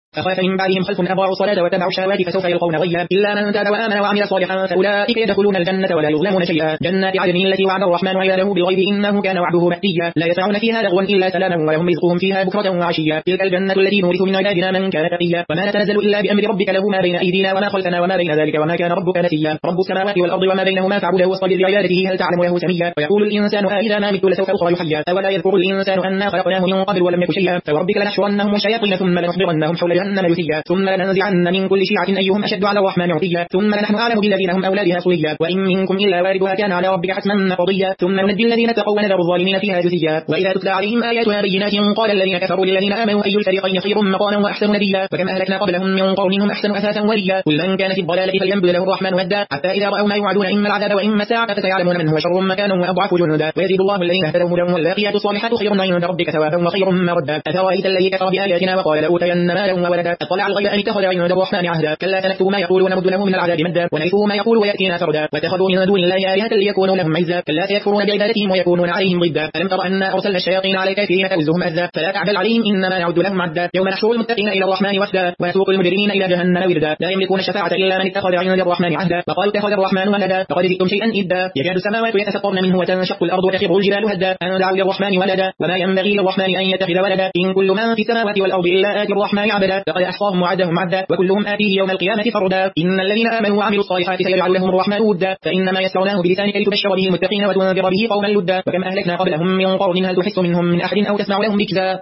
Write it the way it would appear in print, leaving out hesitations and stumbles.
فخلف من بعدهم خلف أضاعوا الصلاة واتبعوا الشهوات فسوف يلقون غيا إلا من تاب وآمن وعمل صالحا فأولئك يدخلون الجنة ولا يظلمون شيئا جنات عدن التي وعد الرحمن عباده بالغيب إنه كان وعده مأتيا لا يسمعون فيها لغوا إلا سلاما ولهم رزقهم فيها بكرة وعشيا تلك الجنة التي نورث من عبادنا من كان تقيا وما نتنزل إلا بأمر ربك له ما بين أيدينا وما خلفنا وما بين ذلك وما كان ربك نسيا رب السماوات والأرض وما بينهما فاعبده واصطبر لعبادته هل تعلم له سميا ويقول الإنسان إذا ما مت لسوف أخرج حيا أولا يذكر الإنسان أنا خلقناه من قبل ولم يك شيئا فوربك لنحشرنهم الشياطين ثم لنحضرنهم حول جهنم جثيا ثم لننزعن من كل شيعة أيهم أشد على الرحمن عتيا ثم لنحن أعلم بالذين هم أولى بها صليا وإن منكم إلا واردها كان على ربك حتما مقضيا ثم ننجي الذين اتقوا ونذر الظالمين فيها جثيا وإذا تتلى عليهم آياتنا بينات قال الذين كفروا للذين آمنوا أي الفريقين خير مقاما وأحسن نديا وكم أهلكنا قبلهم من قرن هم أحسن أثاثا وريا كل من كان في الضلالة فليمدد له الرحمن هدا حتى إذا رأوا ما يوعدون إما العذاب وإما الساعة فسيعلمون من هو شر مكانا وأضعف جندا ويزيد الله الذين اهتدوا هدى والباقيات الصالحات خير عند ربك ثوابا وخير مردا أفرأيت الذي كفر بآياتنا وقال لأوتين مالا وولدا أطلع الغيب أن اتخذ عند الرحمن عهدا كلا سنكتب ما يقول ونمد له من العذاب مدا ونعرفه ما يقول ويأتينا فردا واتخذوا من دون الله آلهة ليكونوا لهم عزا كلا سيكفرون بعبادتهم ويكونون عليهم ضدا ألم تر أنا أرسلنا الشياطين على الكافرين تؤزهم أذى فلا تعجل عليهم إنما نعد لهم عدا يوم نحشر المتقين إلى الرحمن وفدا ونسوق المجرمين إلى جهنم وردا لا يملكون الشفاعة إلا من اتخذ عند الرحمن عهدا وقالوا اتخذ الرحمن ولدا لقد جئتم شيئا إدا يكاد السماوات يتفطرن منه وتنشق الأرض وتخر الجبال هدا أن دعوا للرحمن ولدا وما ينبغي للرحمن أن يتخذ ولدا إن كل من في السماوات والأرض إلا آتي الرحمن عبدا لقد أحصاهم وعدهم عدا وكلهم آتيه يوم القيامة فردا إن الذين آمنوا وعملوا الصالحات سيجعل لهم الرحمن ودا فإنما يسرناه بلسانك لتبشر به المتقين وتنذر به قوما لدا وكم أهلكنا قبلهم من قرن هل تحس منهم من أحد أو تسمع لهم ركزا